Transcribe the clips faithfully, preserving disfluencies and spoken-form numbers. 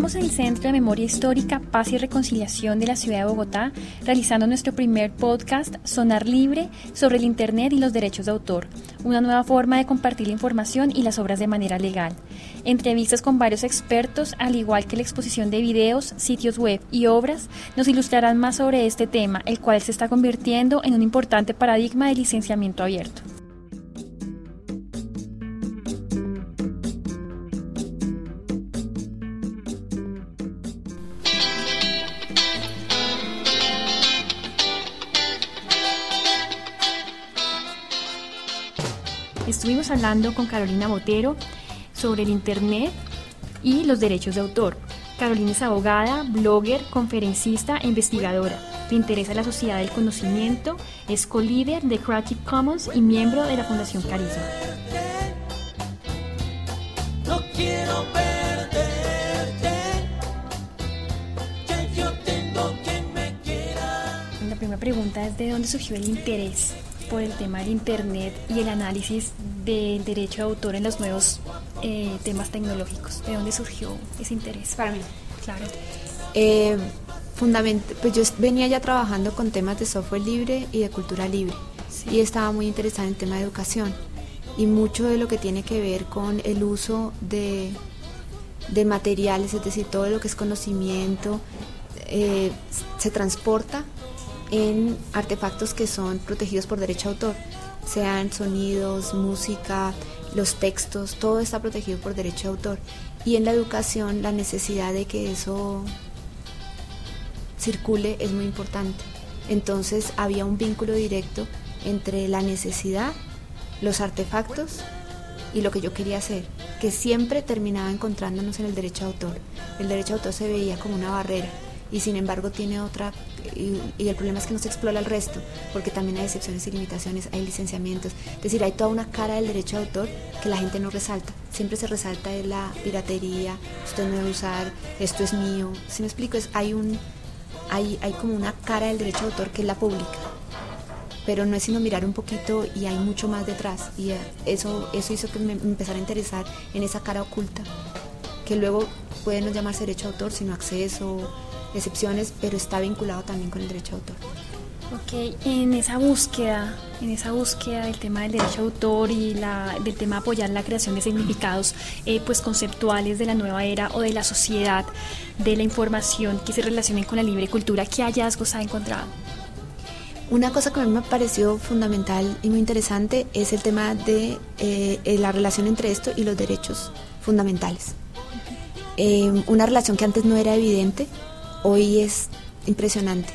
estamos en el Centro de Memoria Histórica, Paz y Reconciliación de la Ciudad de Bogotá, realizando nuestro primer podcast Sonar Libre sobre el Internet y los derechos de autor, una nueva forma de compartir la información y las obras de manera legal. Entrevistas con varios expertos, al igual que la exposición de videos, sitios web y obras, nos ilustrarán más sobre este tema, el cual se está convirtiendo en un importante paradigma de licenciamiento abierto. Estuvimos hablando con Carolina Botero sobre el Internet y los derechos de autor. Carolina es abogada, blogger, conferencista e investigadora. Le interesa la sociedad del conocimiento, es co-líder de Creative Commons y miembro de la Fundación Carisma. No quiero perderte, ya yo tengo quien me quiera. La primera pregunta es: ¿de dónde surgió el interés por el tema del Internet y el análisis del derecho de autor en los nuevos eh, temas tecnológicos? ¿De dónde surgió ese interés? Para mí, claro. Eh, fundament- pues yo venía ya trabajando con temas de software libre y de cultura libre, sí. Y estaba muy interesada en el tema de educación y mucho de lo que tiene que ver con el uso de, de materiales, es decir, todo lo que es conocimiento eh, se transporta en artefactos que son protegidos por derecho de autor, sean sonidos, música, los textos, todo está protegido por derecho de autor. Y en la educación la necesidad de que eso circule es muy importante. Entonces había un vínculo directo entre la necesidad, los artefactos y lo que yo quería hacer, que siempre terminaba encontrándonos en el derecho de autor. El derecho de autor se veía como una barrera y sin embargo tiene otra, y, y el problema es que no se explora el resto, porque también hay excepciones y limitaciones, hay licenciamientos, es decir, hay toda una cara del derecho de autor que la gente no resalta. Siempre se resalta de la piratería, usted no debe usar, esto es mío. Si me explico, es, hay un hay, hay como una cara del derecho de autor que es la pública, pero no es sino mirar un poquito y hay mucho más detrás, y eso, eso hizo que me, me empezara a interesar en esa cara oculta, que luego puede no llamarse derecho de autor, sino acceso, excepciones, pero está vinculado también con el derecho de autor. Ok, en esa búsqueda, en esa búsqueda del tema del derecho de autor y la, del tema de apoyar la creación de significados eh, pues conceptuales de la nueva era o de la sociedad de la información que se relacionen con la libre cultura, ¿qué hallazgos ha encontrado? Una cosa que a mí me pareció fundamental y muy interesante es el tema de eh, la relación entre esto y los derechos fundamentales. Eh, una relación que antes no era evidente, hoy es impresionante.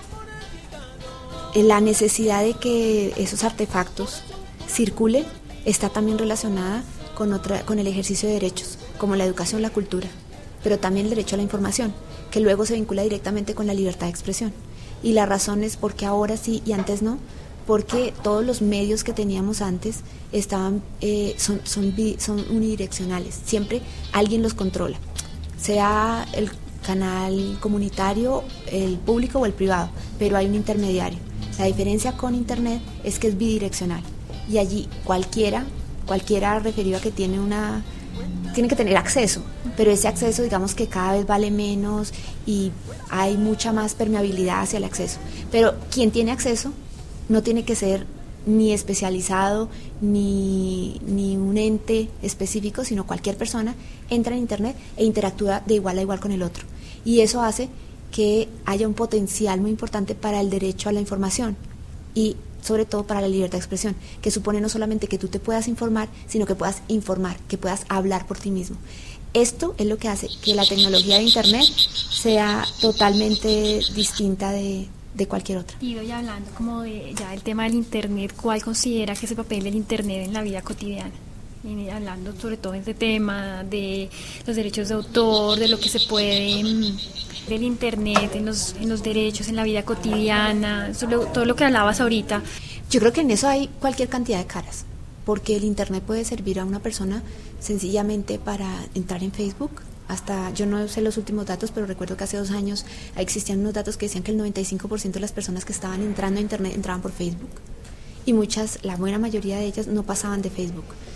La necesidad de que esos artefactos circulen está también relacionada con, otra, con el ejercicio de derechos, como la educación, la cultura, pero también el derecho a la información, que luego se vincula directamente con la libertad de expresión. Y la razón es porque ahora sí y antes no, porque todos los medios que teníamos antes estaban eh, son, son, son unidireccionales, siempre alguien los controla, sea el canal comunitario, el público o el privado, pero hay un intermediario. La diferencia con Internet es que es bidireccional y allí cualquiera, cualquiera referido a que tiene una, tiene que tener acceso, pero ese acceso digamos que cada vez vale menos y hay mucha más permeabilidad hacia el acceso. Pero quien tiene acceso no tiene que ser ni especializado ni, ni un ente específico, sino cualquier persona entra en Internet e interactúa de igual a igual con el otro. Y eso hace que haya un potencial muy importante para el derecho a la información y sobre todo para la libertad de expresión, que supone no solamente que tú te puedas informar, sino que puedas informar, que puedas hablar por ti mismo. Esto es lo que hace que la tecnología de Internet sea totalmente distinta de, de cualquier otra. Y hoy hablando como de ya el tema del Internet, ¿cuál considera que es el papel del Internet en la vida cotidiana? Y hablando sobre todo de este tema de los derechos de autor, de lo que se puede del Internet en los, en los derechos, en la vida cotidiana, sobre todo lo que hablabas ahorita. Yo creo que en eso hay cualquier cantidad de caras, porque el Internet puede servir a una persona sencillamente para entrar en Facebook. Hasta, yo no sé los últimos datos, pero recuerdo que hace dos años existían unos datos que decían que el noventa y cinco por ciento de las personas que estaban entrando a Internet entraban por Facebook. Y muchas, la buena mayoría de ellas no pasaban de Facebook.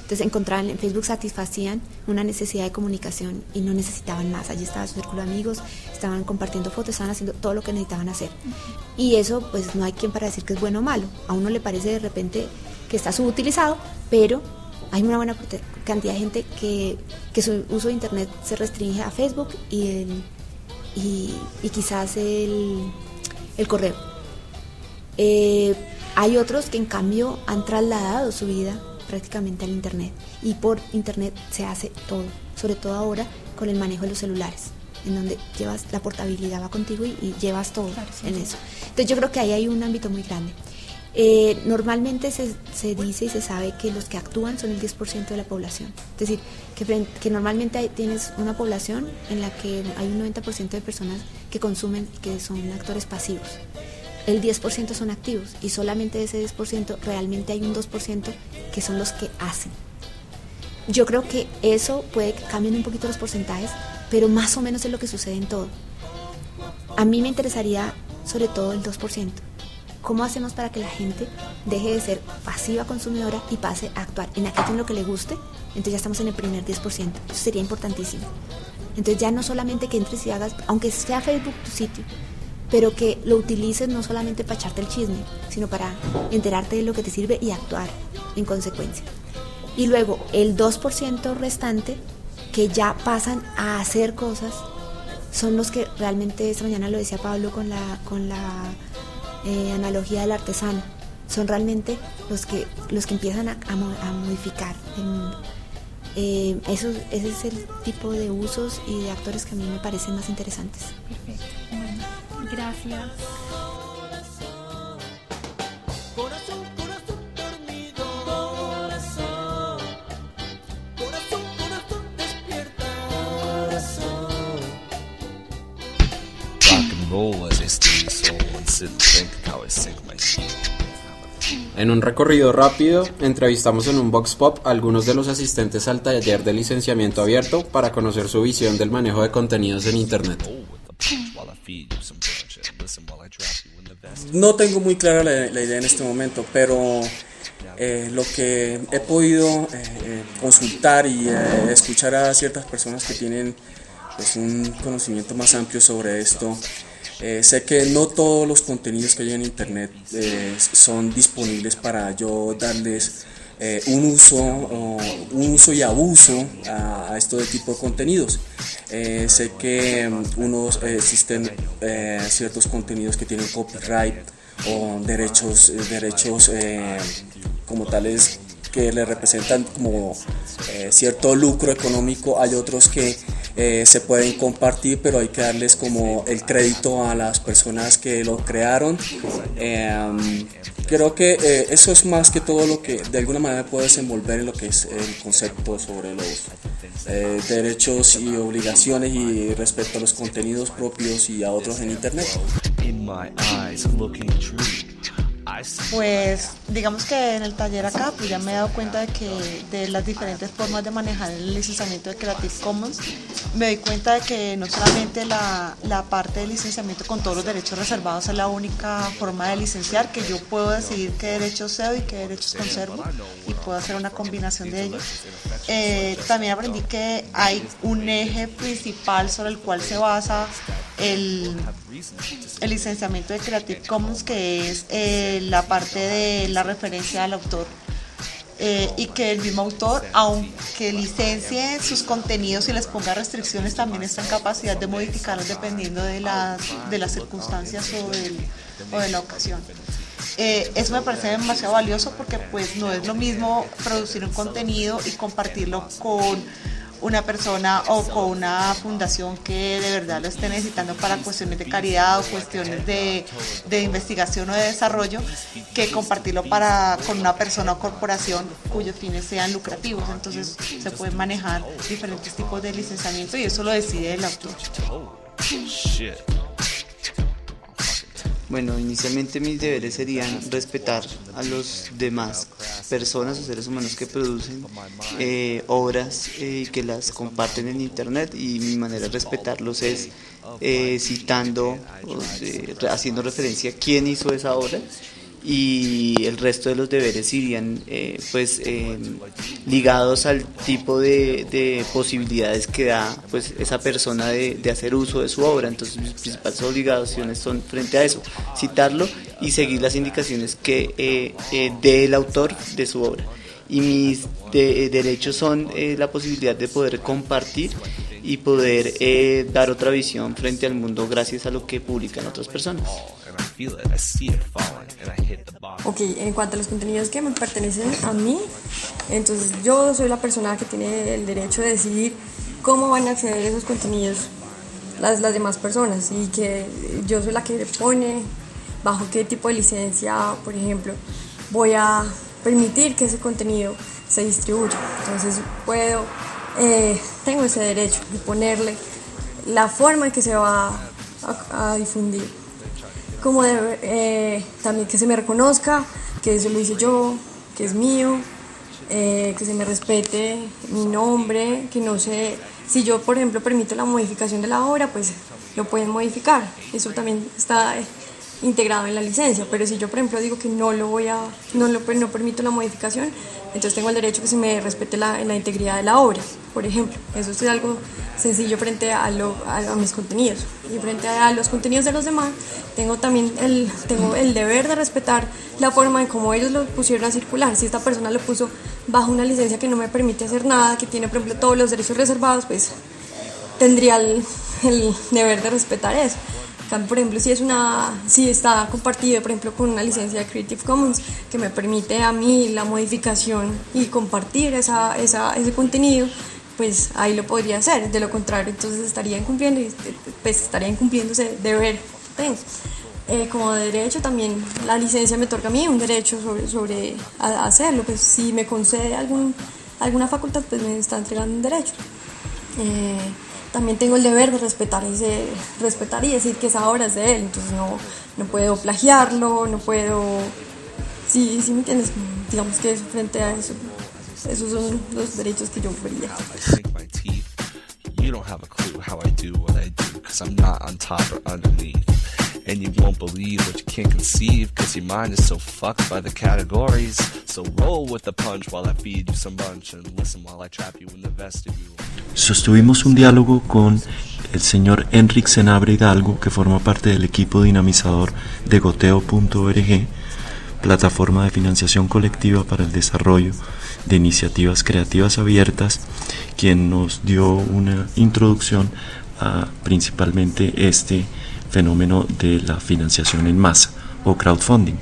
Entonces encontraban, en Facebook satisfacían una necesidad de comunicación y no necesitaban más. Allí estaba su círculo de amigos, estaban compartiendo fotos, estaban haciendo todo lo que necesitaban hacer. Y eso pues no hay quien para decir que es bueno o malo. A uno le parece de repente que está subutilizado, pero hay una buena cantidad de gente que, que su uso de internet se restringe a Facebook y, el, y, y quizás el, el correo. Eh, hay otros que en cambio han trasladado su vida prácticamente al internet, y por internet se hace todo, sobre todo ahora con el manejo de los celulares, en donde llevas la portabilidad, va contigo y, y llevas todo, claro, sí, en eso. Entonces yo creo que ahí hay un ámbito muy grande. Eh, normalmente se, se dice y se sabe que los que actúan son el diez por ciento de la población, es decir, que, que normalmente hay, tienes una población en la que hay un noventa por ciento de personas que consumen y que son actores pasivos. El diez por ciento son activos y solamente de ese diez por ciento realmente hay un dos por ciento que son los que hacen. Yo creo que eso puede que cambien un poquito los porcentajes, pero más o menos es lo que sucede en todo. A mí me interesaría sobre todo el dos por ciento. ¿Cómo hacemos para que la gente deje de ser pasiva consumidora y pase a actuar en aquello en lo que le guste? Entonces ya estamos en el primer diez por ciento. Eso sería importantísimo. Entonces ya no solamente que entres y hagas, aunque sea Facebook tu sitio, pero que lo utilices no solamente para echarte el chisme, sino para enterarte de lo que te sirve y actuar en consecuencia. Y luego el dos por ciento restante, que ya pasan a hacer cosas, son los que realmente, esta mañana lo decía Pablo con la, con la eh, analogía del artesano, son realmente los que, los que empiezan a, a, a modificar el mundo. Eh, eso, ese es el tipo de usos y de actores que a mí me parecen más interesantes. Perfecto. Bueno. Gracias. Corazón, corazón dormido, corazón, corazón, corazón despierta, corazón. Rock and roll as I stay soul and sit and think how I sink my soul. En un recorrido rápido, entrevistamos en un Vox Pop a algunos de los asistentes al taller de licenciamiento abierto para conocer su visión del manejo de contenidos en internet. No tengo muy clara la, la idea en este momento, pero eh, lo que he podido eh, eh, consultar y eh, escuchar a ciertas personas que tienen pues, un conocimiento más amplio sobre esto, eh, sé que no todos los contenidos que hay en internet eh, son disponibles para yo darles eh, un uso o un uso y abuso a, a este tipo de contenidos. Eh, sé que um, unos eh, existen eh, ciertos contenidos que tienen copyright o derechos eh, derechos eh, como tales que le representan como eh, cierto lucro económico. Hay otros que eh, se pueden compartir, pero hay que darles como el crédito a las personas que lo crearon. Eh, creo que eh, eso es más que todo lo que de alguna manera puede desenvolver en lo que es el concepto sobre los eh, derechos y obligaciones y respecto a los contenidos propios y a otros en internet. Pues digamos que en el taller acá pues ya me he dado cuenta de que de las diferentes formas de manejar el licenciamiento de Creative Commons. Me doy cuenta de que no solamente la, la parte del licenciamiento con todos los derechos reservados es la única forma de licenciar, que yo puedo decidir qué derechos cedo y qué derechos conservo y puedo hacer una combinación de ellos. Eh, también aprendí que hay un eje principal sobre el cual se basa el, el licenciamiento de Creative Commons, que es eh, la parte de la referencia al autor, eh, y que el mismo autor, aunque licencie sus contenidos y les ponga restricciones, también está en capacidad de modificarlos dependiendo de las, de las circunstancias o, del, o de la ocasión. Eh, eso me parece demasiado valioso porque pues no es lo mismo producir un contenido y compartirlo con una persona o con una fundación que de verdad lo esté necesitando para cuestiones de caridad o cuestiones de, de investigación o de desarrollo, que compartirlo para, con una persona o corporación cuyos fines sean lucrativos. Entonces se pueden manejar diferentes tipos de licenciamiento y eso lo decide el autor. Bueno, inicialmente mis deberes serían respetar a los demás personas o seres humanos que producen eh, obras y eh, que las comparten en internet, y mi manera de respetarlos es eh, citando, o de, haciendo referencia a quién hizo esa obra y el resto de los deberes irían eh, pues eh, ligados al tipo de, de posibilidades que da pues esa persona de, de hacer uso de su obra. Entonces mis principales obligaciones son frente a eso, citarlo y seguir las indicaciones que eh, eh, dé el autor de su obra. Y mis de, eh, derechos son eh, la posibilidad de poder compartir y poder eh, dar otra visión frente al mundo gracias a lo que publican otras personas. Ok, en cuanto a los contenidos que me pertenecen a mí, entonces yo soy la persona que tiene el derecho de decidir cómo van a acceder a esos contenidos las, las demás personas, y que yo soy la que pone bajo qué tipo de licencia, por ejemplo, voy a permitir que ese contenido se distribuya. Entonces puedo, eh, tengo ese derecho de ponerle la forma en que se va a, a difundir, como de, eh, también que se me reconozca que eso lo hice yo, que es mío, eh, que se me respete mi nombre, que no sé, si yo por ejemplo permito la modificación de la obra, pues lo pueden modificar, eso también está eh, integrado en la licencia. Pero si yo por ejemplo digo que no lo voy a, no lo no permito la modificación, entonces tengo el derecho que se me respete la, la integridad de la obra, por ejemplo. Eso es algo sencillo frente a, lo, a, a mis contenidos. Y frente a los contenidos de los demás, tengo también el, tengo el deber de respetar la forma en cómo ellos lo pusieron a circular. Si esta persona lo puso bajo una licencia que no me permite hacer nada, que tiene por ejemplo todos los derechos reservados, pues tendría el, el deber de respetar eso. Por ejemplo, si es una, si está compartido, por ejemplo, con una licencia de Creative Commons que me permite a mí la modificación y compartir esa, esa, ese contenido, pues ahí lo podría hacer. De lo contrario, entonces estaría incumpliendo, pues estaría incumpliendo ese deber que tengo. Eh, como derecho también la licencia me otorga a mí un derecho sobre, sobre a, hacerlo. Pues si me concede algún, alguna facultad, pues me está entregando un derecho. Eh, También tengo el deber de respetar ese, respetar y decir que esa obra es de él, entonces no, no puedo plagiarlo, no puedo, sí, sí me entiendes, digamos que frente a eso, esos son los derechos que yo vería. You don't have a clue how I do what I do, cause I'm not on top or underneath. And you won't believe what you can't conceive, cause your mind is so fucked by the categories. So roll with the punch while I feed you some bunch, and listen while I trap you in the vestibule. Sostuvimos un diálogo con el señor Enric Senabre Hidalgo, que forma parte del equipo dinamizador de goteo punto org, plataforma de financiación colectiva para el desarrollo de iniciativas creativas abiertas, quien nos dio una introducción a principalmente este fenómeno de la financiación en masa o crowdfunding.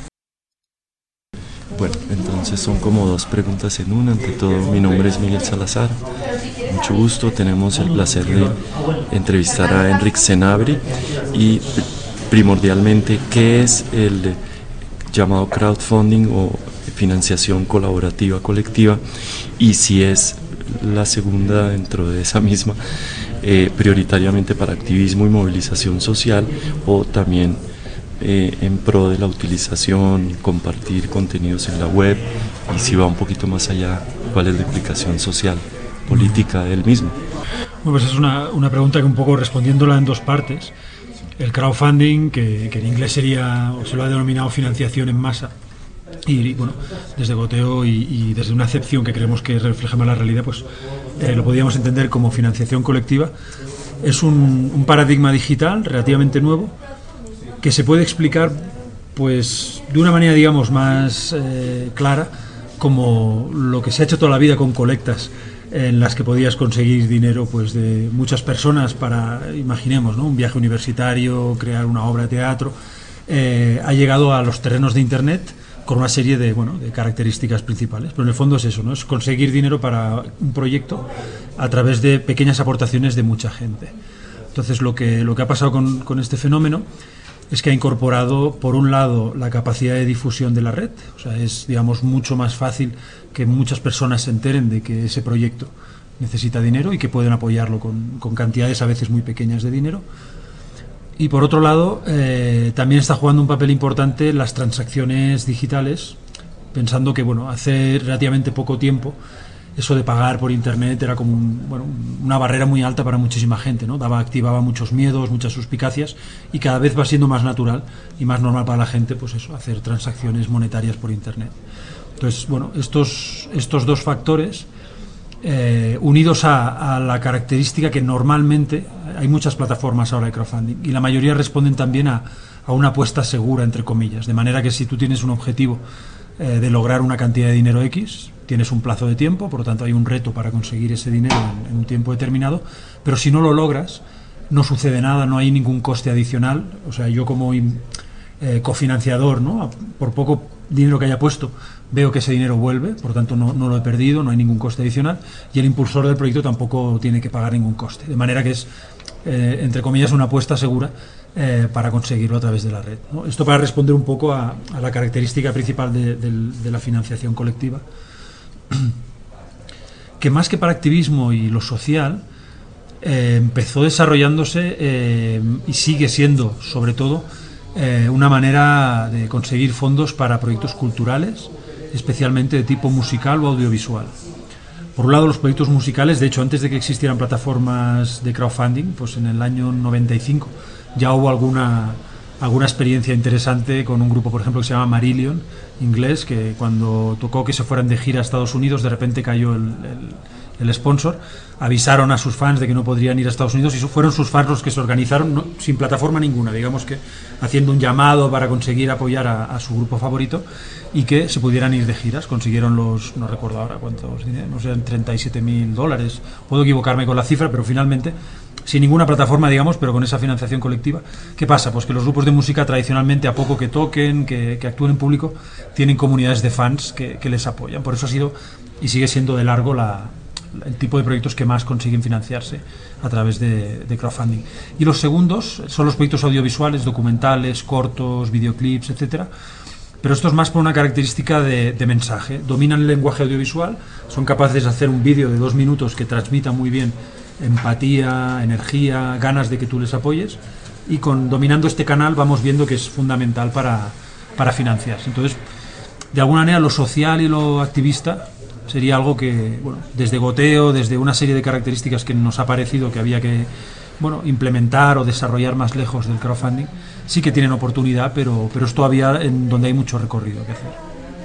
Bueno, entonces son como dos preguntas en una. Ante todo, mi nombre es Miguel Salazar, mucho gusto. Tenemos el placer de entrevistar a Enric Senabre y primordialmente, ¿qué es el llamado crowdfunding o financiación colaborativa colectiva? Y si es la segunda dentro de esa misma, eh, prioritariamente para activismo y movilización social, o también eh, en pro de la utilización y compartir contenidos en la web, y si va un poquito más allá, ¿cuál es la implicación social, política del mismo? Bueno, pues es una, una pregunta que un poco respondiéndola en dos partes. El crowdfunding, que, que en inglés sería, o se lo ha denominado financiación en masa, y bueno, desde Goteo y, y desde una acepción que creemos que refleja más la realidad, pues eh, lo podríamos entender como financiación colectiva. Es un, un paradigma digital relativamente nuevo que se puede explicar pues de una manera, digamos, más eh, clara, como lo que se ha hecho toda la vida con colectas, en las que podías conseguir dinero pues de muchas personas para, imaginemos, ¿no?, un viaje universitario, crear una obra de teatro. Eh, ha llegado a los terrenos de Internet con una serie de, bueno, de características principales, pero en el fondo es eso, ¿no?, es conseguir dinero para un proyecto a través de pequeñas aportaciones de mucha gente. Entonces lo que, lo que ha pasado con, con este fenómeno es que ha incorporado, por un lado, la capacidad de difusión de la red. O sea, es, digamos, mucho más fácil que muchas personas se enteren de que ese proyecto necesita dinero y que pueden apoyarlo con, con cantidades a veces muy pequeñas de dinero. Y por otro lado, eh, también está jugando un papel importante las transacciones digitales, pensando que, bueno, hace relativamente poco tiempo eso de pagar por internet era como un, bueno, una barrera muy alta para muchísima gente, ¿no? Daba, activaba muchos miedos, muchas suspicacias, y cada vez va siendo más natural y más normal para la gente, pues eso, hacer transacciones monetarias por internet. Entonces, bueno, estos, estos dos factores, eh, unidos a, a la característica que normalmente hay muchas plataformas ahora de crowdfunding y la mayoría responden también a, a una apuesta segura, entre comillas, de manera que si tú tienes un objetivo eh, de lograr una cantidad de dinero X, tienes un plazo de tiempo, por lo tanto hay un reto para conseguir ese dinero en, en un tiempo determinado, pero si no lo logras, no sucede nada, no hay ningún coste adicional. O sea, yo como eh, cofinanciador, ¿no?, por poco dinero que haya puesto, veo que ese dinero vuelve, por lo tanto no, no lo he perdido, no hay ningún coste adicional, y el impulsor del proyecto tampoco tiene que pagar ningún coste, de manera que es, eh, entre comillas, una apuesta segura eh, para conseguirlo a través de la red, ¿no? Esto para responder un poco a, a la característica principal de, de, de la financiación colectiva, que más que para activismo y lo social, eh, empezó desarrollándose eh, y sigue siendo, sobre todo, eh, una manera de conseguir fondos para proyectos culturales, especialmente de tipo musical o audiovisual. Por un lado, los proyectos musicales, de hecho, antes de que existieran plataformas de crowdfunding, pues en el año noventa y cinco ya hubo alguna alguna experiencia interesante con un grupo, por ejemplo, que se llama Marillion, inglés, que cuando tocó que se fueran de gira a Estados Unidos, de repente cayó el, el, el sponsor, avisaron a sus fans de que no podrían ir a Estados Unidos y fueron sus fans los que se organizaron, no, sin plataforma ninguna, digamos que haciendo un llamado para conseguir apoyar a, a su grupo favorito y que se pudieran ir de giras. Consiguieron los, no recuerdo ahora cuántos, no sé, treinta y siete mil dólares, puedo equivocarme con la cifra, pero finalmente sin ninguna plataforma, digamos, pero con esa financiación colectiva. ¿Qué pasa? Pues que los grupos de música tradicionalmente, a poco que toquen, que, que actúen en público, tienen comunidades de fans que, que les apoyan. Por eso ha sido y sigue siendo de largo la, el tipo de proyectos que más consiguen financiarse a través de, de crowdfunding. Y los segundos son los proyectos audiovisuales, documentales, cortos, videoclips, etcétera. Pero esto es más por una característica de, de mensaje. Dominan el lenguaje audiovisual, son capaces de hacer un vídeo de dos minutos que transmita muy bien empatía, energía, ganas de que tú les apoyes, y con dominando este canal vamos viendo que es fundamental para, para financiarse. Entonces, de alguna manera, lo social y lo activista sería algo que, bueno, desde goteo, desde una serie de características que nos ha parecido que había que, bueno, implementar o desarrollar más lejos del crowdfunding, sí que tienen oportunidad, pero, pero es todavía en donde hay mucho recorrido que hacer.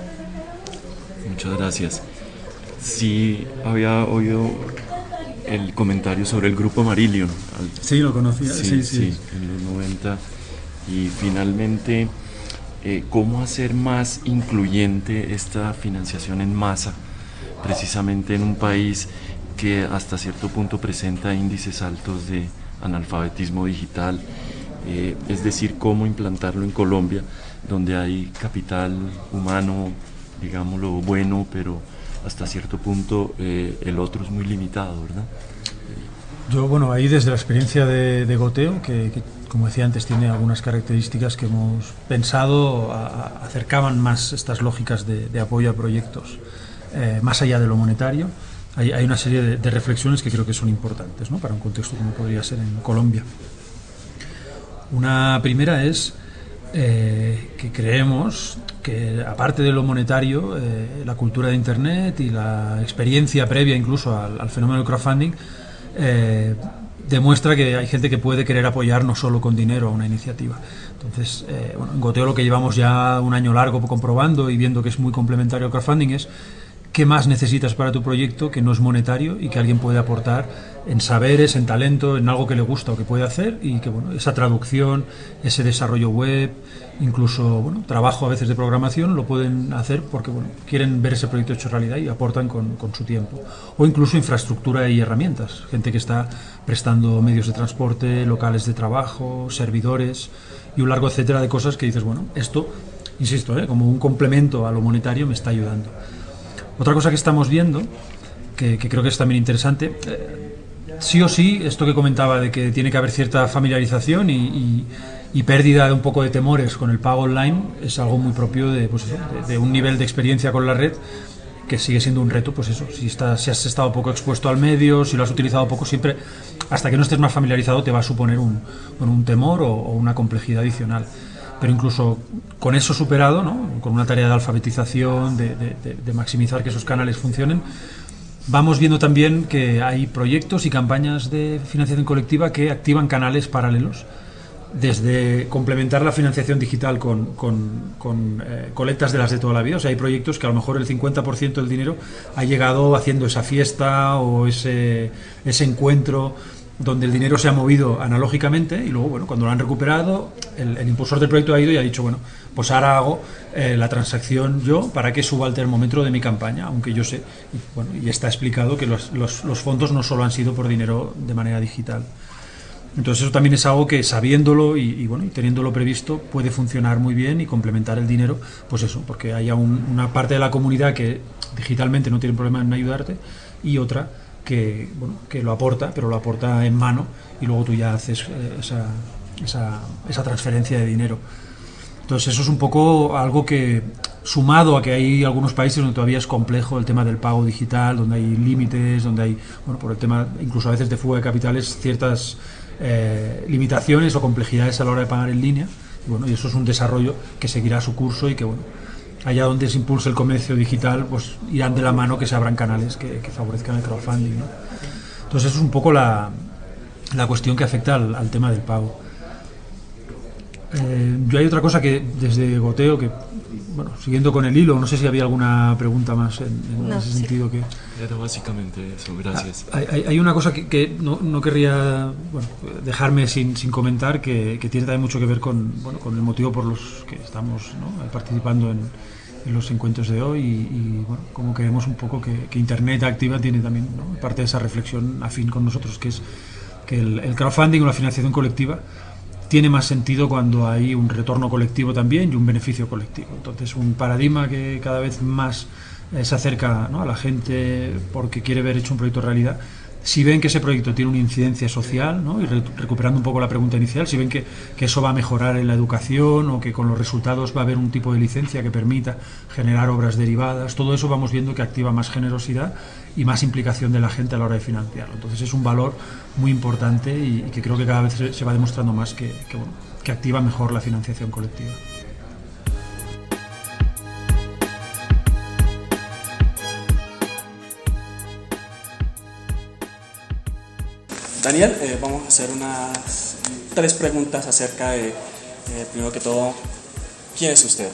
Muchas gracias. Sí, había oído el comentario sobre el grupo Marillion. Sí, lo conocía. Sí, sí, sí, sí. en los noventa. Y finalmente, eh, ¿cómo hacer más incluyente esta financiación en masa, precisamente en un país que hasta cierto punto presenta índices altos de analfabetismo digital? Eh, es decir, ¿cómo implantarlo en Colombia, donde hay capital humano, digámoslo, bueno, pero hasta cierto punto eh, el otro es muy limitado, ¿verdad? Yo, bueno, ahí desde la experiencia de, de goteo, que, que como decía antes tiene algunas características que hemos pensado a, a, acercaban más estas lógicas de, de apoyo a proyectos eh, más allá de lo monetario. Hay, hay una serie de, de reflexiones que creo que son importantes, ¿no?, para un contexto como podría ser en Colombia. Una primera es eh, que creemos que, aparte de lo monetario, eh, la cultura de Internet y la experiencia previa incluso al, al fenómeno del crowdfunding eh, demuestra que hay gente que puede querer apoyar no solo con dinero a una iniciativa. Entonces, eh, bueno, en Goteo lo que llevamos ya un año largo comprobando y viendo que es muy complementario al crowdfunding es qué más necesitas para tu proyecto que no es monetario y que alguien puede aportar en saberes, en talento, en algo que le gusta o que puede hacer, y que, bueno, esa traducción, ese desarrollo web, incluso, bueno, trabajo a veces de programación, lo pueden hacer porque, bueno, quieren ver ese proyecto hecho realidad y aportan con, con su tiempo. O incluso infraestructura y herramientas, gente que está prestando medios de transporte, locales de trabajo, servidores y un largo etcétera de cosas que dices, bueno, esto, insisto, ¿eh? como un complemento a lo monetario me está ayudando. Otra cosa que estamos viendo, que, que creo que es también interesante, eh, sí o sí, esto que comentaba de que tiene que haber cierta familiarización y, y, y pérdida de un poco de temores con el pago online, es algo muy propio de, pues eso, de, de un nivel de experiencia con la red que sigue siendo un reto. Pues eso, si, estás, si has estado poco expuesto al medio, si lo has utilizado poco, siempre, hasta que no estés más familiarizado, te va a suponer un, un temor o, o una complejidad adicional. Pero incluso con eso superado, ¿no?, con una tarea de alfabetización, de, de, de, de maximizar que esos canales funcionen, vamos viendo también que hay proyectos y campañas de financiación colectiva que activan canales paralelos, desde complementar la financiación digital con, con, con eh, colectas de las de toda la vida. O sea, hay proyectos que a lo mejor el cincuenta por ciento del dinero ha llegado haciendo esa fiesta o ese, ese encuentro donde el dinero se ha movido analógicamente, y luego, bueno, cuando lo han recuperado, el, el impulsor del proyecto ha ido y ha dicho, bueno, pues ahora hago eh, la transacción yo para que suba el termómetro de mi campaña, aunque yo sé, y, bueno, y está explicado que los, los, los fondos no solo han sido por dinero de manera digital. Entonces eso también es algo que, sabiéndolo y, y bueno, y teniéndolo previsto, puede funcionar muy bien y complementar el dinero, pues eso, porque haya un, una parte de la comunidad que digitalmente no tiene problema en ayudarte, y otra que, bueno, que lo aporta, pero lo aporta en mano, y luego tú ya haces eh, esa, esa, esa transferencia de dinero. Entonces eso es un poco algo que, sumado a que hay algunos países donde todavía es complejo el tema del pago digital, donde hay límites, donde hay, bueno, por el tema incluso a veces de fuga de capitales, ciertas eh, limitaciones o complejidades a la hora de pagar en línea, y bueno, y eso es un desarrollo que seguirá su curso, y que, bueno, allá donde se impulse el comercio digital, pues irán de la mano que se abran canales que, que favorezcan el crowdfunding, ¿no? Entonces eso es un poco la, la cuestión que afecta al, al tema del pago. Eh, yo hay otra cosa que desde Goteo, que, bueno, siguiendo con el hilo, no sé si había alguna pregunta más en, en no, ese sí. sentido. Que era básicamente eso, gracias. Hay, hay, hay una cosa que, que no, no querría, bueno, dejarme sin, sin comentar, que, que tiene también mucho que ver con, bueno, con el motivo por los que estamos, ¿no?, participando en, en los encuentros de hoy, y, y bueno, como creemos un poco que, que Internet Activa tiene también, ¿no?, parte de esa reflexión afín con nosotros, que es que el, el crowdfunding o la financiación colectiva tiene más sentido cuando hay un retorno colectivo también y un beneficio colectivo. Entonces, un paradigma que cada vez más eh, se acerca, ¿no?, a la gente porque quiere ver hecho un proyecto realidad. Si ven que ese proyecto tiene una incidencia social, ¿no?, y re recuperando un poco la pregunta inicial, si ven que, que eso va a mejorar en la educación, o que con los resultados va a haber un tipo de licencia que permita generar obras derivadas, todo eso vamos viendo que activa más generosidad y más implicación de la gente a la hora de financiarlo. Entonces es un valor muy importante, y, y que creo que cada vez se, se va demostrando más que, que, bueno, que activa mejor la financiación colectiva. Daniel, eh, vamos a hacer unas tres preguntas acerca de, eh, primero que todo, ¿quién es usted?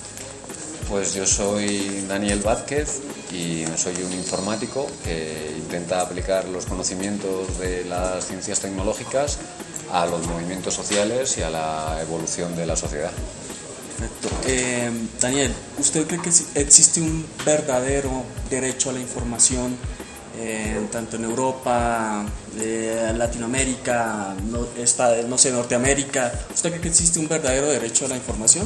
Pues yo soy Daniel Vázquez y soy un informático que intenta aplicar los conocimientos de las ciencias tecnológicas a los movimientos sociales y a la evolución de la sociedad. Perfecto. Eh, Daniel, ¿usted cree que existe un verdadero derecho a la información, eh, tanto en Europa, eh, Latinoamérica, no, está, no sé, Norteamérica? ¿Usted cree que existe un verdadero derecho a la información?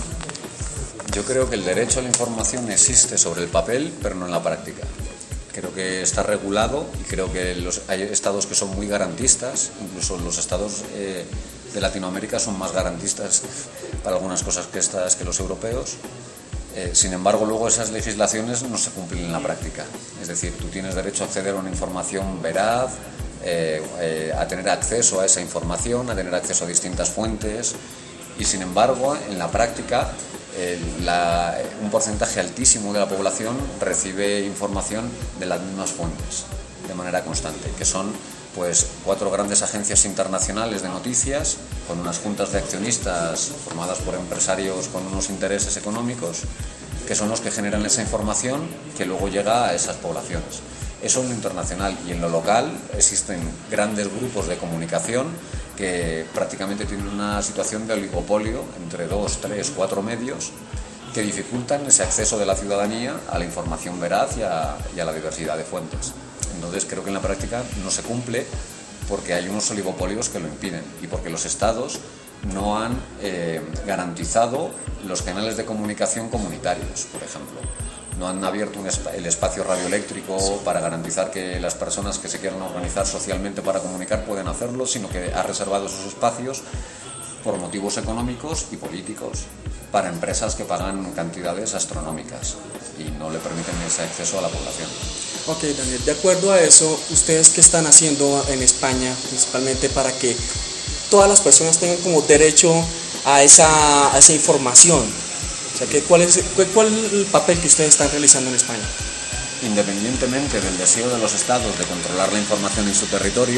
Yo creo que el derecho a la información existe sobre el papel, pero no en la práctica. Creo que está regulado, y creo que los, hay estados que son muy garantistas, incluso los estados eh, de Latinoamérica son más garantistas para algunas cosas que estas que los europeos. Eh, sin embargo, luego esas legislaciones no se cumplen en la práctica. Es decir, tú tienes derecho a acceder a una información veraz, eh, eh, a tener acceso a esa información, a tener acceso a distintas fuentes, y sin embargo, en la práctica, eh, la, un porcentaje altísimo de la población recibe información de las mismas fuentes de manera constante, que son pues cuatro grandes agencias internacionales de noticias, con unas juntas de accionistas formadas por empresarios con unos intereses económicos, que son los que generan esa información que luego llega a esas poblaciones. Eso en lo internacional, y en lo local existen grandes grupos de comunicación que prácticamente tienen una situación de oligopolio entre dos, tres, cuatro medios que dificultan ese acceso de la ciudadanía a la información veraz y a, y a la diversidad de fuentes. Entonces creo que en la práctica no se cumple porque hay unos oligopolios que lo impiden, y porque los estados no han eh, garantizado los canales de comunicación comunitarios, por ejemplo. No han abierto un esp- el espacio radioeléctrico para garantizar que las personas que se quieran organizar socialmente para comunicar pueden hacerlo, sino que ha reservado esos espacios por motivos económicos y políticos para empresas que pagan cantidades astronómicas y no le permiten ese acceso a la población. Ok, Daniel, de acuerdo a eso, ¿ustedes qué están haciendo en España principalmente para que todas las personas tengan como derecho a esa, a esa información? O sea, ¿qué, cuál, es, cuál, ¿cuál es el papel que ustedes están realizando en España? independientemente del deseo de los estados de controlar la información en su territorio,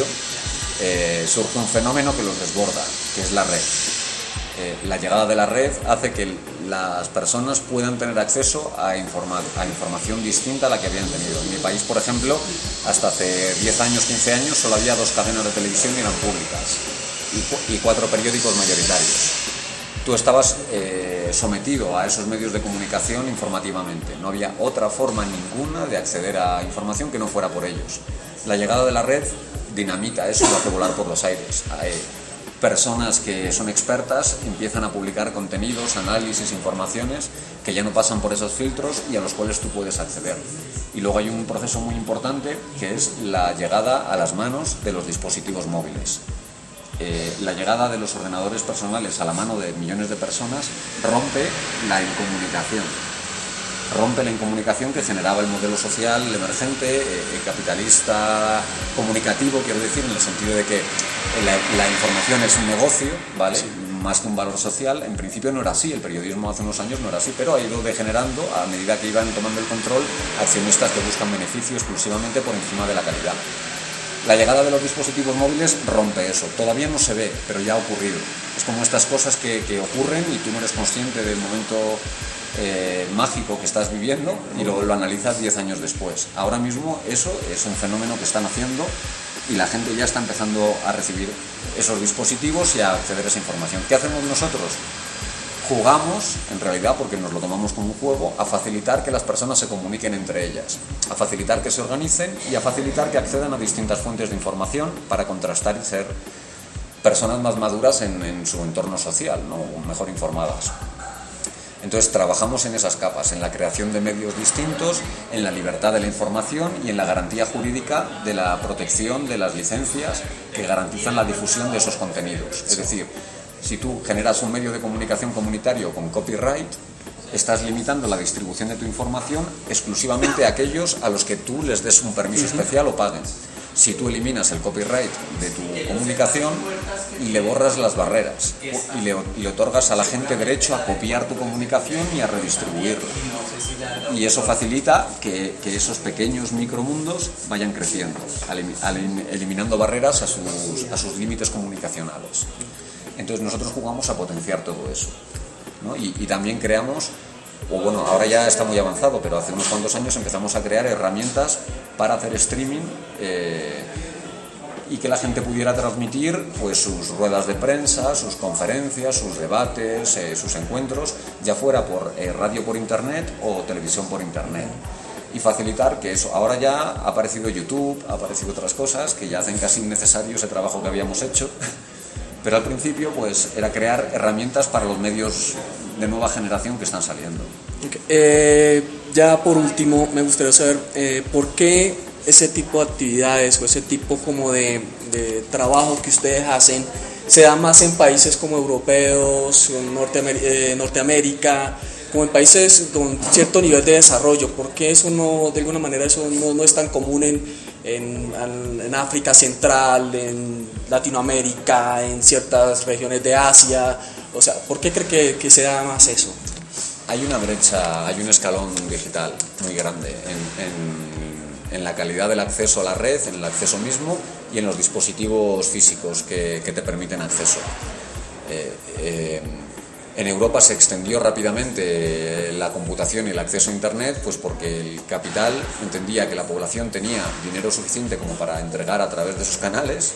eh, surge un fenómeno que los desborda, que es la red. Eh, la llegada de la red hace que las personas puedan tener acceso a, informa- a información distinta a la que habían tenido. En mi país, por ejemplo, hasta hace diez años, quince años, solo había dos cadenas de televisión y eran públicas, y, cu- y cuatro periódicos mayoritarios. Tú estabas eh, sometido a esos medios de comunicación informativamente. No había otra forma ninguna de acceder a información que no fuera por ellos. La llegada de la red dinamita eso y lo hace volar por los aires. Hay personas que son expertas empiezan a publicar contenidos, análisis, informaciones que ya no pasan por esos filtros y a los cuales tú puedes acceder. Y luego hay un proceso muy importante que es la llegada a las manos de los dispositivos móviles. Eh, la llegada de los ordenadores personales a la mano de millones de personas rompe la incomunicación. Rompe la incomunicación que generaba el modelo social emergente, eh, capitalista, comunicativo, quiero decir, en el sentido de que la, la información es un negocio, ¿vale? Sí. Más que un valor social. En principio no era así, el periodismo hace unos años no era así, pero ha ido degenerando a medida que iban tomando el control accionistas que buscan beneficio exclusivamente por encima de la calidad. La llegada de los dispositivos móviles rompe eso. Todavía no se ve, pero ya ha ocurrido. Es como estas cosas que, que ocurren y tú no eres consciente del momento eh, mágico que estás viviendo y lo, lo analizas diez años después. Ahora mismo eso es un fenómeno que están haciendo y la gente ya está empezando a recibir esos dispositivos y a acceder a esa información. ¿Qué hacemos nosotros? Jugamos, en realidad, porque nos lo tomamos como un juego, a facilitar que las personas se comuniquen entre ellas, a facilitar que se organicen y a facilitar que accedan a distintas fuentes de información para contrastar y ser personas más maduras en, en su entorno social, ¿no? Mejor informadas. Entonces trabajamos en esas capas, en la creación de medios distintos, en la libertad de la información y en la garantía jurídica de la protección de las licencias que garantizan la difusión de esos contenidos. Es decir, si tú generas un medio de comunicación comunitario con copyright, estás limitando la distribución de tu información exclusivamente a aquellos a los que tú les des un permiso especial o paguen. Si tú eliminas el copyright de tu comunicación y le borras las barreras y le, y le otorgas a la gente derecho a copiar tu comunicación y a redistribuirla. Y eso facilita que, que esos pequeños micromundos vayan creciendo, eliminando barreras a sus, a sus límites comunicacionales. Entonces nosotros jugamos a potenciar todo eso, ¿no? y, y también creamos, o bueno, ahora ya está muy avanzado, pero hace unos cuantos años empezamos a crear herramientas para hacer streaming eh, y que la gente pudiera transmitir pues sus ruedas de prensa, sus conferencias, sus debates, eh, sus encuentros, ya fuera por eh, radio por internet o televisión por internet. Y facilitar que eso, ahora ya ha aparecido YouTube, ha aparecido otras cosas que ya hacen casi innecesario ese trabajo que habíamos hecho. Pero al principio pues era crear herramientas para los medios de nueva generación que están saliendo. Okay. Eh, ya por último me gustaría saber eh, por qué ese tipo de actividades o ese tipo como de, de trabajo que ustedes hacen se da más en países como europeos, Norteamer- eh, Norteamérica, como en países con cierto nivel de desarrollo. ¿Por qué eso no, de alguna manera eso no, no es tan común en En, en África Central, en Latinoamérica, en ciertas regiones de Asia? O sea, ¿por qué cree que, que se da más eso? Hay una brecha, hay un escalón digital muy grande en, en, en la calidad del acceso a la red, en el acceso mismo y en los dispositivos físicos que, que te permiten acceso. Eh, eh, En Europa se extendió rápidamente la computación y el acceso a Internet, pues porque el capital entendía que la población tenía dinero suficiente como para entregar a través de esos canales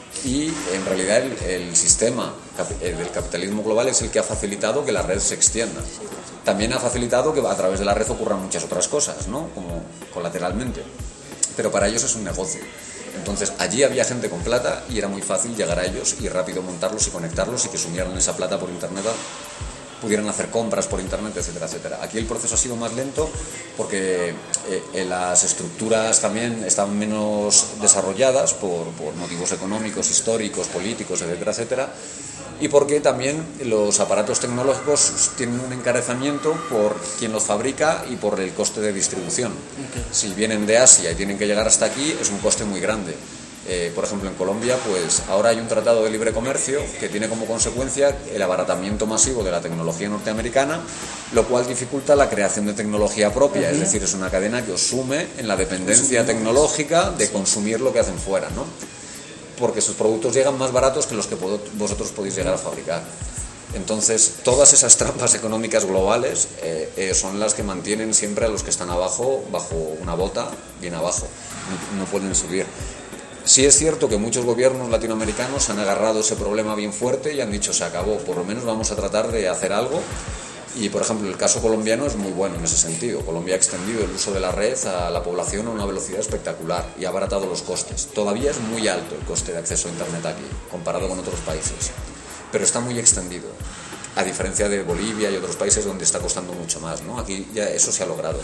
y en realidad el, el sistema del capitalismo global es el que ha facilitado que la red se extienda. También ha facilitado que a través de la red ocurran muchas otras cosas, ¿no? Como colateralmente, pero para ellos es un negocio. Entonces allí había gente con plata y era muy fácil llegar a ellos y rápido montarlos y conectarlos y que sumieran esa plata por internet, pudieran hacer compras por internet, etcétera, etcétera. Aquí el proceso ha sido más lento porque eh, las estructuras también estaban menos desarrolladas por, por motivos económicos, históricos, políticos, etcétera, etcétera. Y porque también los aparatos tecnológicos tienen un encarecimiento por quien los fabrica y por el coste de distribución. Okay. Si vienen de Asia y tienen que llegar hasta aquí, es un coste muy grande. Eh, por ejemplo, en Colombia, pues ahora hay un tratado de libre comercio que tiene como consecuencia el abaratamiento masivo de la tecnología norteamericana, lo cual dificulta la creación de tecnología propia, es decir, es una cadena que os sume en la dependencia tecnológica de consumir lo que hacen fuera, ¿no? Porque sus productos llegan más baratos que los que vosotros podéis llegar a fabricar. Entonces, todas esas trampas económicas globales eh, eh, son las que mantienen siempre a los que están abajo, bajo una bota, bien abajo, no, no pueden subir. Sí es cierto que muchos gobiernos latinoamericanos han agarrado ese problema bien fuerte y han dicho, se acabó, por lo menos vamos a tratar de hacer algo. Y, por ejemplo, el caso colombiano es muy bueno en ese sentido. Colombia ha extendido el uso de la red a la población a una velocidad espectacular y ha abaratado los costes. Todavía es muy alto el coste de acceso a Internet aquí, comparado con otros países, pero está muy extendido, a diferencia de Bolivia y otros países donde está costando mucho más, ¿no? Aquí ya eso se ha logrado.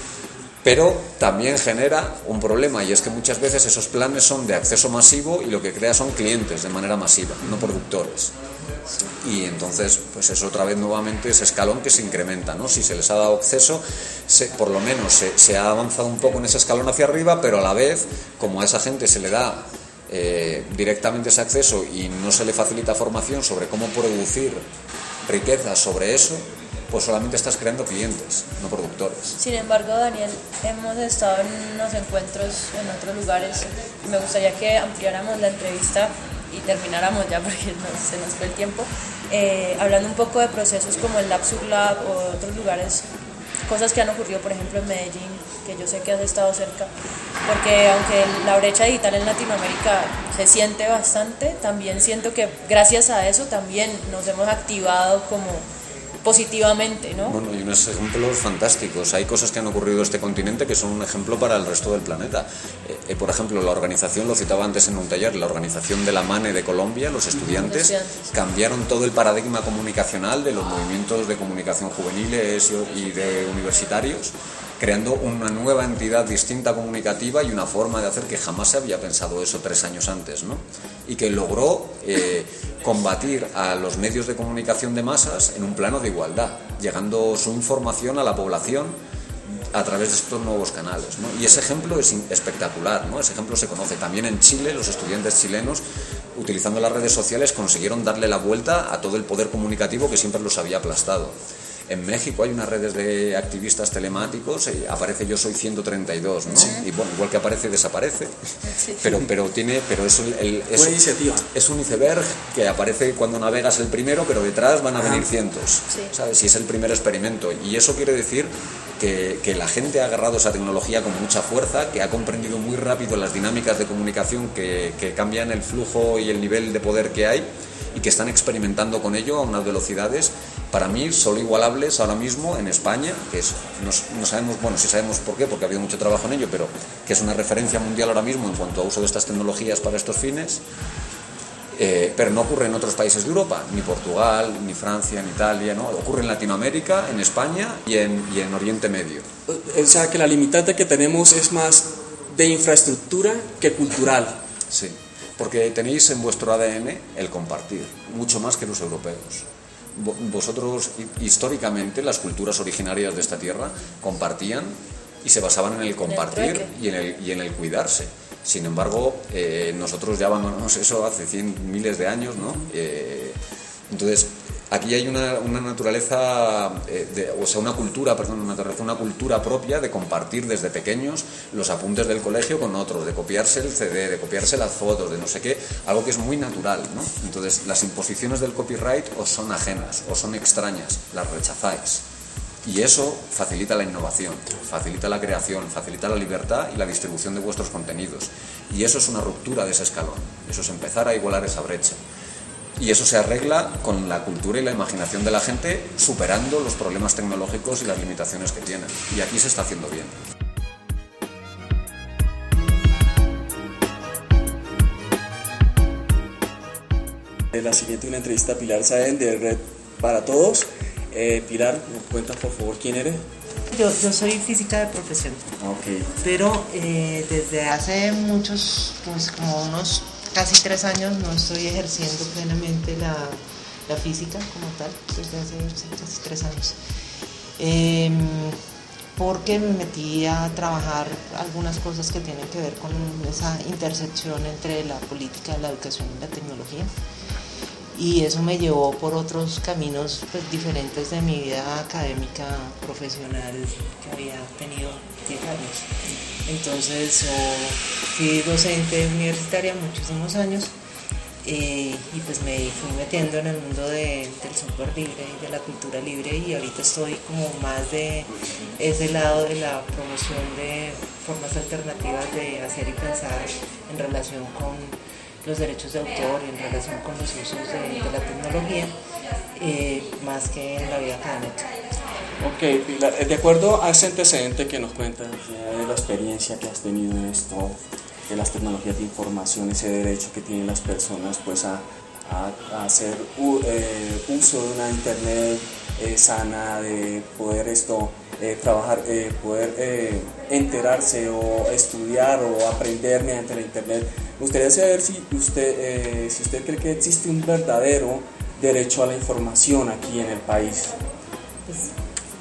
Pero también genera un problema, y es que muchas veces esos planes son de acceso masivo y lo que crea son clientes de manera masiva, no productores. Y entonces, pues es otra vez nuevamente ese escalón que se incrementa, ¿no? Si se les ha dado acceso, se, por lo menos se, se ha avanzado un poco en ese escalón hacia arriba, pero a la vez, como a esa gente se le da eh, directamente ese acceso y no se le facilita formación sobre cómo producir riqueza sobre eso, pues solamente estás creando clientes, no productores. Sin embargo, Daniel, hemos estado en unos encuentros en otros lugares y me gustaría que ampliáramos la entrevista y termináramos ya porque no, se nos fue el tiempo, eh, hablando un poco de procesos como el Lapsus Lab o otros lugares, cosas que han ocurrido, por ejemplo, en Medellín, que yo sé que has estado cerca, porque aunque la brecha digital en Latinoamérica se siente bastante, también siento que gracias a eso también nos hemos activado como positivamente, ¿no? Bueno, y unos ejemplos fantásticos. Hay cosas que han ocurrido en este continente que son un ejemplo para el resto del planeta. Eh, eh, por ejemplo, la organización, lo citaba antes en un taller, la organización de la MANE de Colombia, los estudiantes, los estudiantes. cambiaron todo el paradigma comunicacional de los movimientos de comunicación juveniles y de universitarios, creando una nueva entidad distinta comunicativa y una forma de hacer que jamás se había pensado eso tres años antes, ¿no? Y que logró eh, combatir a los medios de comunicación de masas en un plano de igualdad, llegando su información a la población a través de estos nuevos canales, ¿no? Y ese ejemplo es espectacular, ¿no? Ese ejemplo se conoce. También en Chile, los estudiantes chilenos, utilizando las redes sociales, consiguieron darle la vuelta a todo el poder comunicativo que siempre los había aplastado. En México hay unas redes de activistas telemáticos, y aparece Yo Soy ciento treinta y dos, ¿no? Sí. Y bueno, igual que aparece, desaparece. Sí. Pero, pero, tiene, pero es, el, es, iniciativa. es un iceberg que aparece cuando navegas el primero, pero detrás van a venir cientos, sí. ¿sabes? Y es el primer experimento. Y eso quiere decir que, que la gente ha agarrado esa tecnología con mucha fuerza, que ha comprendido muy rápido las dinámicas de comunicación que, que cambian el flujo y el nivel de poder que hay, y que están experimentando con ello a unas velocidades, para mí, solo igualables ahora mismo en España, que es, no, no sabemos, bueno, sí sabemos por qué, porque ha habido mucho trabajo en ello, pero que es una referencia mundial ahora mismo en cuanto a uso de estas tecnologías para estos fines, eh, pero no ocurre en otros países de Europa, ni Portugal, ni Francia, ni Italia, ¿no? Ocurre en Latinoamérica, en España y en, y en Oriente Medio. O sea, que la limitante que tenemos es más de infraestructura que cultural. Sí. Porque tenéis en vuestro A D N el compartir, mucho más que los europeos. Vosotros, históricamente, las culturas originarias de esta tierra compartían y se basaban en el compartir y en el, y en el cuidarse. Sin embargo, eh, nosotros ya abandonamos eso hace cien, miles de años, ¿no? Eh, entonces, aquí hay una, una naturaleza, eh, de, o sea, una cultura, perdón, una naturaleza, una cultura propia de compartir desde pequeños los apuntes del colegio con otros, de copiarse el C D, de copiarse las fotos, de no sé qué, algo que es muy natural, ¿no? Entonces, las imposiciones del copyright os son ajenas, os son extrañas, las rechazáis. Y eso facilita la innovación, facilita la creación, facilita la libertad y la distribución de vuestros contenidos. Y eso es una ruptura de ese escalón, eso es empezar a igualar esa brecha. Y eso se arregla con la cultura y la imaginación de la gente, superando los problemas tecnológicos y las limitaciones que tienen. Y aquí se está haciendo bien. La siguiente, una entrevista a Pilar Sáenz de Red para Todos. Eh, Pilar, ¿me cuentas por favor quién eres? Yo, yo soy física de profesión. Okay. Pero eh, desde hace muchos, pues como unos casi tres años no estoy ejerciendo plenamente la, la física como tal, desde hace casi tres años. Eh, porque me metí a trabajar algunas cosas que tienen que ver con esa intersección entre la política, la educación y la tecnología. Y eso me llevó por otros caminos pues, diferentes de mi vida académica, profesional, que había tenido diez años. Entonces yo fui docente universitaria muchísimos años eh, y pues me fui metiendo en el mundo de, del software libre y de la cultura libre, y ahorita estoy como más de ese lado de la promoción de formas alternativas de hacer y pensar en relación con los derechos de autor y en relación con los usos de, de la tecnología, eh, más que en la vida académica. Ok, Pilar, de acuerdo a ese antecedente que nos cuentas de la experiencia que has tenido en esto, de las tecnologías de información, ese derecho que tienen las personas pues a, a, a hacer uh, eh, uso de una internet eh, sana, de poder esto eh, trabajar, eh, poder eh, enterarse o estudiar o aprender mediante la internet. Me gustaría saber si usted, eh, si usted cree que existe un verdadero derecho a la información aquí en el país. Pues,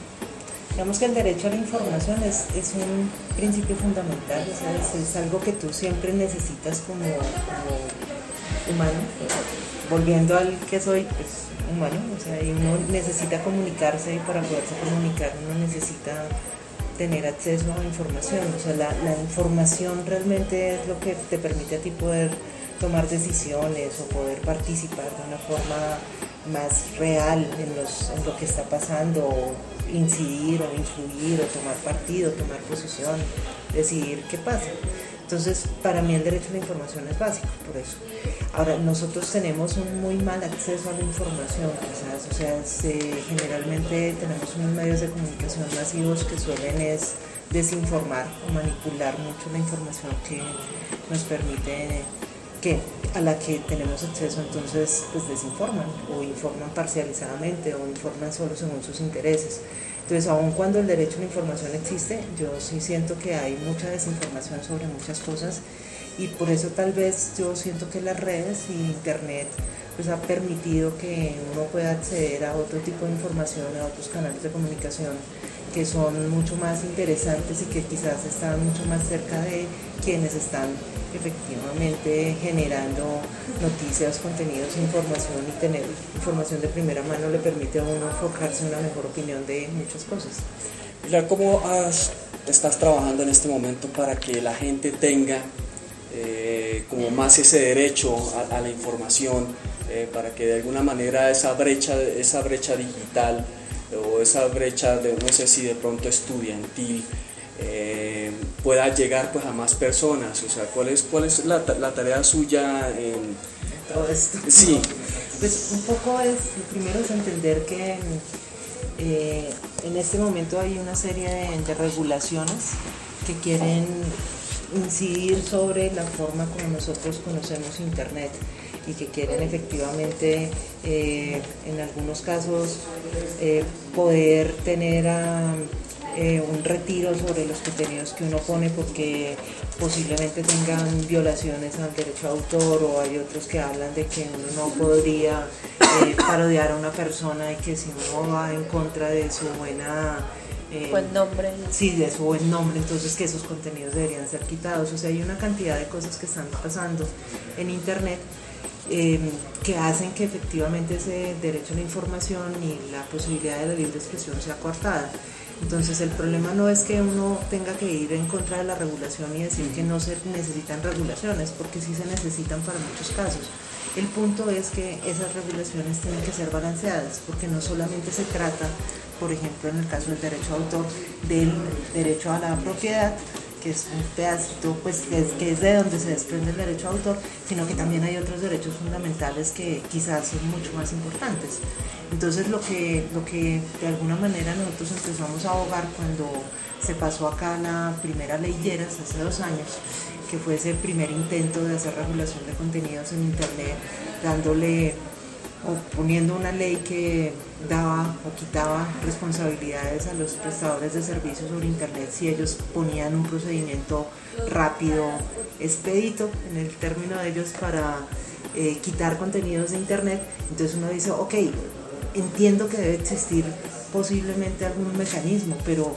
digamos que el derecho a la información es, es un principio fundamental, o sea, es, es algo que tú siempre necesitas como, como humano. Volviendo al que soy, pues humano, o sea, y uno necesita comunicarse, y para poderse comunicar uno necesita tener acceso a información, o sea, la, la información realmente es lo que te permite a ti poder tomar decisiones o poder participar de una forma más real en, los, en lo que está pasando, o incidir o influir o tomar partido, tomar posición, decidir qué pasa. Entonces, para mí el derecho a la información es básico, por eso. Ahora, nosotros tenemos un muy mal acceso a la información, quizás, o sea, se, generalmente tenemos unos medios de comunicación masivos que suelen es desinformar o manipular mucho la información que nos permite, que a la que tenemos acceso, entonces pues desinforman o informan parcializadamente o informan solo según sus intereses. Entonces, aun cuando el derecho a la información existe, yo sí siento que hay mucha desinformación sobre muchas cosas, y por eso tal vez yo siento que las redes y internet pues ha permitido que uno pueda acceder a otro tipo de información, a otros canales de comunicación que son mucho más interesantes y que quizás están mucho más cerca de quienes están efectivamente generando noticias, contenidos, información, y tener información de primera mano le permite a uno forjarse una mejor opinión de muchas cosas. Pilar, ¿cómo has, estás trabajando en este momento para que la gente tenga eh, como más ese derecho a, a la información, eh, para que de alguna manera esa brecha, esa brecha digital o esa brecha de, no sé si de pronto estudiantil, eh, pueda llegar pues a más personas? O sea, ¿cuál es, cuál es la, la tarea suya en todo esto? Sí. Pues un poco es, lo primero es entender que eh, en este momento hay una serie de, de regulaciones que quieren incidir sobre la forma como nosotros conocemos Internet, y que quieren efectivamente eh, en algunos casos eh, poder tener a, eh, un retiro sobre los contenidos que uno pone, porque posiblemente tengan violaciones al derecho de autor, o hay otros que hablan de que uno no podría eh, parodiar a una persona, y que si uno va en contra de su buena Eh, buen nombre. Sí, de su buen nombre, entonces que esos contenidos deberían ser quitados. O sea, hay una cantidad de cosas que están pasando en Internet eh, que hacen que efectivamente ese derecho a la información y la posibilidad de la libre expresión sea coartada. Entonces el problema no es que uno tenga que ir en contra de la regulación y decir que no se necesitan regulaciones, porque sí se necesitan para muchos casos. El punto es que esas regulaciones tienen que ser balanceadas, porque no solamente se trata, por ejemplo, en el caso del derecho de autor, del derecho a la propiedad, que es un pedacito, pues, que es, que es de donde se desprende el derecho de autor, sino que también hay otros derechos fundamentales que quizás son mucho más importantes. Entonces, lo que, lo que de alguna manera nosotros empezamos a abogar cuando se pasó acá la primera ley Lleras hace dos años, que fue ese primer intento de hacer regulación de contenidos en Internet, dándole o poniendo una ley que daba o quitaba responsabilidades a los prestadores de servicios sobre Internet si ellos ponían un procedimiento rápido, expedito, en el término de ellos, para eh, quitar contenidos de Internet. Entonces uno dice, ok, entiendo que debe existir posiblemente algún mecanismo, pero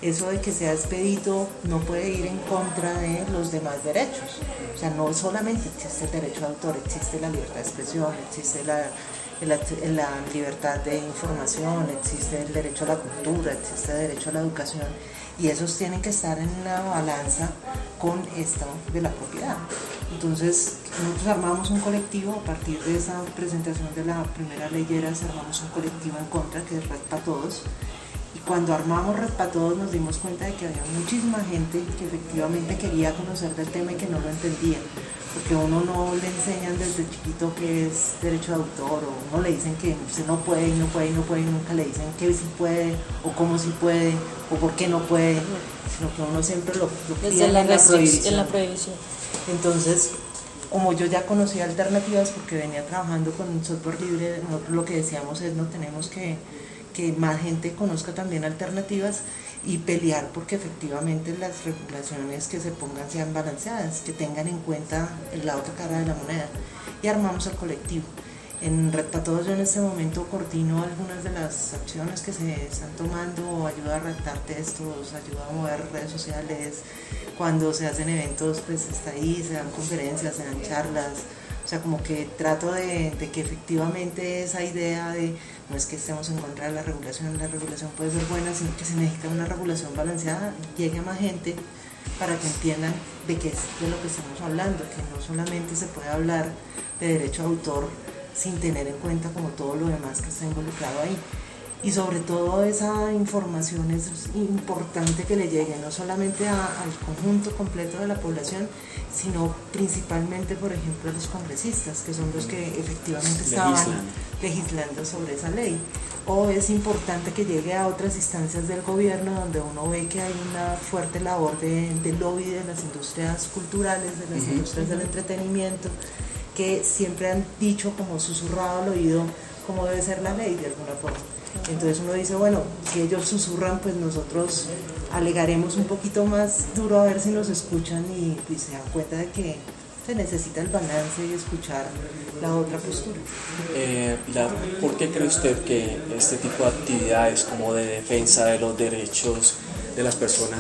eso de que sea expedito no puede ir en contra de los demás derechos. O sea, no solamente existe el derecho de autor, existe la libertad de expresión, existe la, la, la libertad de información, existe el derecho a la cultura, existe el derecho a la educación, y esos tienen que estar en una balanza con esto de la propiedad. Entonces, nosotros armamos un colectivo a partir de esa presentación de la primera ley Lleras, armamos un colectivo en contra, que es Red para Todos. Y cuando armamos Red para Todos nos dimos cuenta de que había muchísima gente que efectivamente quería conocer del tema y que no lo entendía, porque a uno no le enseñan desde chiquito qué es derecho de autor, o uno le dicen que usted no puede y no puede y no puede, y nunca le dicen que sí puede, o cómo sí puede, o por qué no puede, sino que uno siempre lo, lo cría en, la prohibición. en la prohibición. Entonces, como yo ya conocía alternativas porque venía trabajando con software libre, nosotros lo que decíamos es no tenemos que que más gente conozca también alternativas y pelear porque efectivamente las regulaciones que se pongan sean balanceadas, que tengan en cuenta la otra cara de la moneda, y armamos el colectivo. En Red para Todos yo en este momento coordino algunas de las acciones que se están tomando, ayuda a redactar textos, ayuda a mover redes sociales, cuando se hacen eventos pues está ahí, se dan conferencias, se dan charlas. O sea, como que trato de, de que efectivamente esa idea de no es que estemos en contra de la regulación, la regulación puede ser buena, sino que se necesita una regulación balanceada, llegue a más gente para que entiendan de qué es de lo que estamos hablando, que no solamente se puede hablar de derecho de autor sin tener en cuenta como todo lo demás que está involucrado ahí. Y sobre todo esa información es importante que le llegue no solamente a, al conjunto completo de la población, sino principalmente, por ejemplo, a los congresistas, que son los que efectivamente estaban legislando, legislando sobre esa ley. O es importante que llegue a otras instancias del gobierno donde uno ve que hay una fuerte labor de, de lobby de las industrias culturales, de las uh-huh. industrias del entretenimiento, que siempre han dicho como susurrado al oído cómo debe ser la ley de alguna forma. Entonces uno dice, bueno, si ellos susurran, pues nosotros alegaremos un poquito más duro a ver si nos escuchan y pues se dan cuenta de que se necesita el balance y escuchar la otra postura. Eh, Pilar, ¿por qué cree usted que este tipo de actividades como de defensa de los derechos de las personas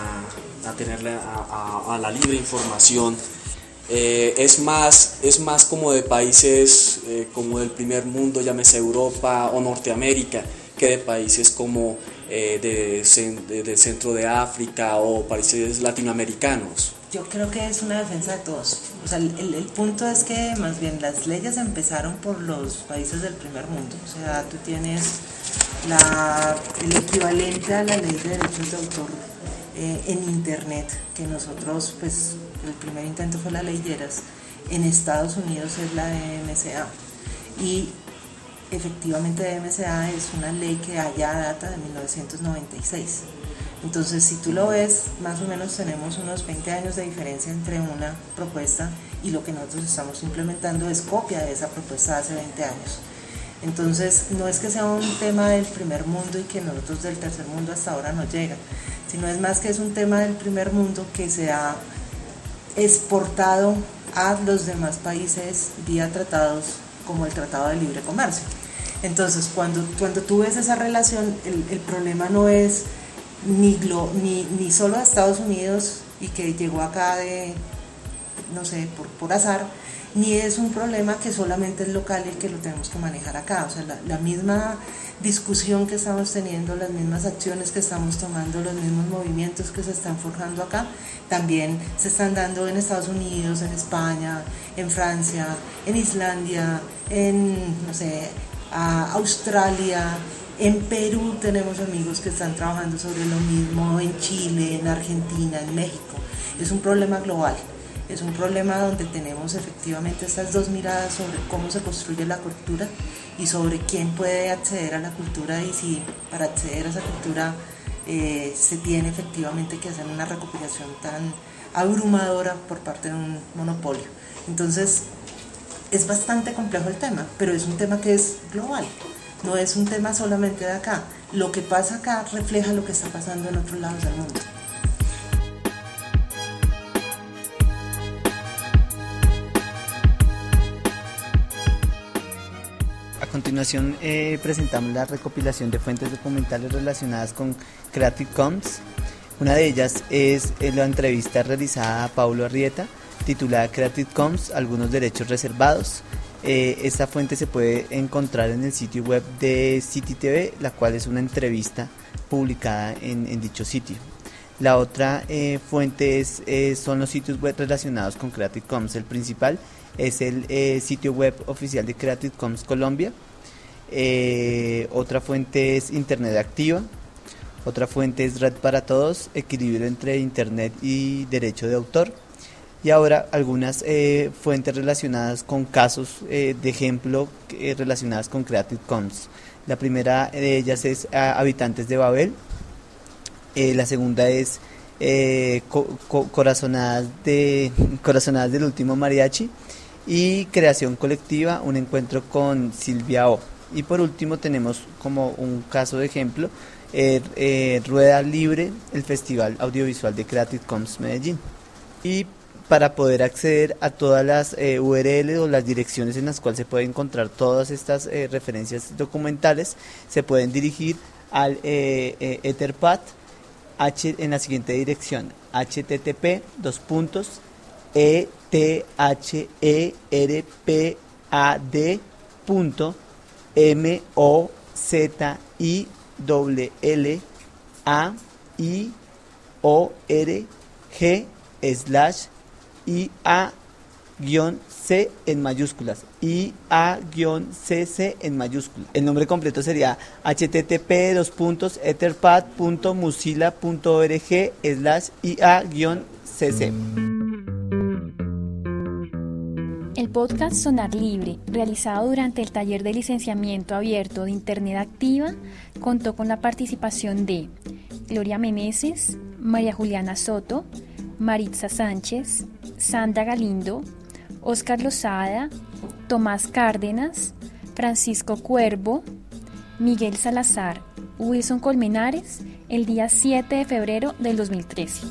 a, a tener la, a, a la libre información eh, es más es más como de países eh, como del primer mundo, llámese Europa o Norteamérica, que de países como eh, de, de, del centro de África o países latinoamericanos? Yo creo que es una defensa de todos. O sea, el, el punto es que más bien las leyes empezaron por los países del primer mundo. O sea, tú tienes la, el equivalente a la ley de derechos de autor eh, en internet, que nosotros, pues, el primer intento fue la ley Lleras. En Estados Unidos es la D M C A. Y efectivamente D M C A es una ley que ya data de mil novecientos noventa y seis. Entonces, si tú lo ves, más o menos tenemos unos veinte años de diferencia entre una propuesta y lo que nosotros estamos implementando es copia de esa propuesta de hace veinte años. Entonces, no es que sea un tema del primer mundo y que nosotros del tercer mundo hasta ahora no llega, sino es más que es un tema del primer mundo que se ha exportado a los demás países vía tratados como el Tratado de Libre Comercio. Entonces, cuando, cuando tú ves esa relación, el, el problema no es Ni, glo, ni, ni solo a Estados Unidos y que llegó acá de, no sé, por, por azar, ni es un problema que solamente es local y que lo tenemos que manejar acá. O sea, la, la misma discusión que estamos teniendo, las mismas acciones que estamos tomando, los mismos movimientos que se están forjando acá, también se están dando en Estados Unidos, en España, en Francia, en Islandia, en, no sé, a Australia. En Perú tenemos amigos que están trabajando sobre lo mismo, en Chile, en Argentina, en México. Es un problema global, es un problema donde tenemos efectivamente estas dos miradas sobre cómo se construye la cultura y sobre quién puede acceder a la cultura y si para acceder a esa cultura eh, se tiene efectivamente que hacer una recopilación tan abrumadora por parte de un monopolio. Entonces, es bastante complejo el tema, pero es un tema que es global. No es un tema solamente de acá. Lo que pasa acá refleja lo que está pasando en otros lados del mundo. A continuación continuación eh, presentamos la recopilación de fuentes documentales relacionadas con Creative Commons. Una de ellas es eh, la entrevista realizada a Paulo Arrieta, titulada Creative Commons, algunos derechos reservados. Eh, esta fuente se puede encontrar en el sitio web de City T V, la cual es una entrevista publicada en, en dicho sitio. La otra eh, fuente es, eh, son los sitios web relacionados con Creative Commons. El principal es el eh, sitio web oficial de Creative Commons Colombia. Eh, otra fuente es Internet Activa. Otra fuente es Red para Todos, equilibrio entre Internet y derecho de autor. Y ahora algunas eh, fuentes relacionadas con casos eh, de ejemplo eh, relacionadas con Creative Commons. La primera de ellas es ah, Habitantes de Babel. Eh, la segunda es eh, co co corazonadas, de, corazonadas del último mariachi, y Creación Colectiva, un encuentro con Silvia O. Y por último tenemos como un caso de ejemplo eh, eh, Rueda Libre, el Festival Audiovisual de Creative Commons Medellín. Y para poder acceder a todas las eh, U R L o las direcciones en las cuales se pueden encontrar todas estas eh, referencias documentales, se pueden dirigir al eh, eh, Etherpad H en la siguiente dirección: http dos puntos e t h e r p a d punto m o z i l l a i o r g slash i a C en mayúsculas, I A C C en mayúsculas. El nombre completo sería http dos puntos etherpad punto mozilla punto org slash I A C C. El podcast Sonar Libre, realizado durante el taller de licenciamiento abierto de Internet Activa, contó con la participación de Gloria Meneses, María Juliana Soto, Maritza Sánchez, Sandra Galindo, Óscar Lozada, Tomás Cárdenas, Francisco Cuervo, Miguel Salazar, Wilson Colmenares, el día siete de febrero del dos mil trece.